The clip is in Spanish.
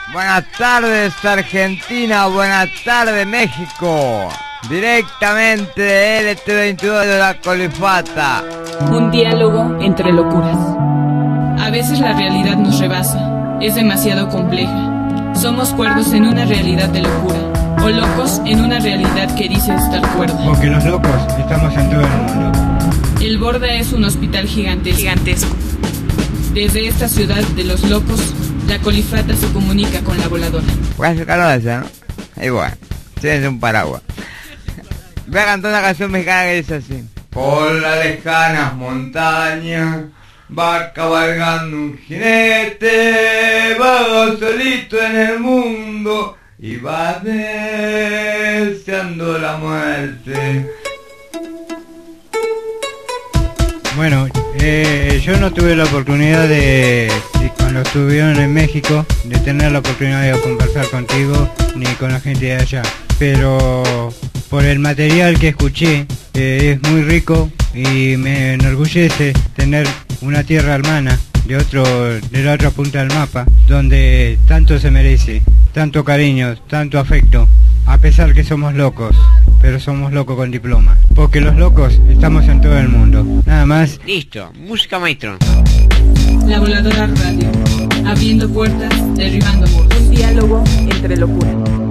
Buenas tardes Argentina, buenas tardes México. Directamente de LT22 de la Colifata. Un diálogo entre locuras. A veces la realidad nos rebasa, es demasiado compleja. Somos cuerdos en una realidad de locura, o locos en una realidad que dice estar cuerda. Porque los locos estamos en todo el mundo. El Borda es un hospital gigantesco. Desde esta ciudad de los locos, la Colifata se comunica con la voladora. Pues hace calor allá, ¿no? Igual, tienes un paraguas. Voy a cantar una canción mexicana que dice así. Por las lejanas montañas va cabalgando un jinete, va solito en el mundo y va deseando la muerte. Bueno, yo no tuve la oportunidad cuando estuvieron en México, de tener la oportunidad de conversar contigo ni con la gente de allá, pero por el material que escuché es muy rico y me enorgullece tener una tierra hermana de la otra punta del mapa, donde tanto se merece, tanto cariño, tanto afecto, a pesar que somos locos, pero somos locos con diploma, porque los locos estamos en todo el mundo. Nada más. Listo, música maestro. La voladora radio, abriendo puertas, derribando muros. Un diálogo entre locuras.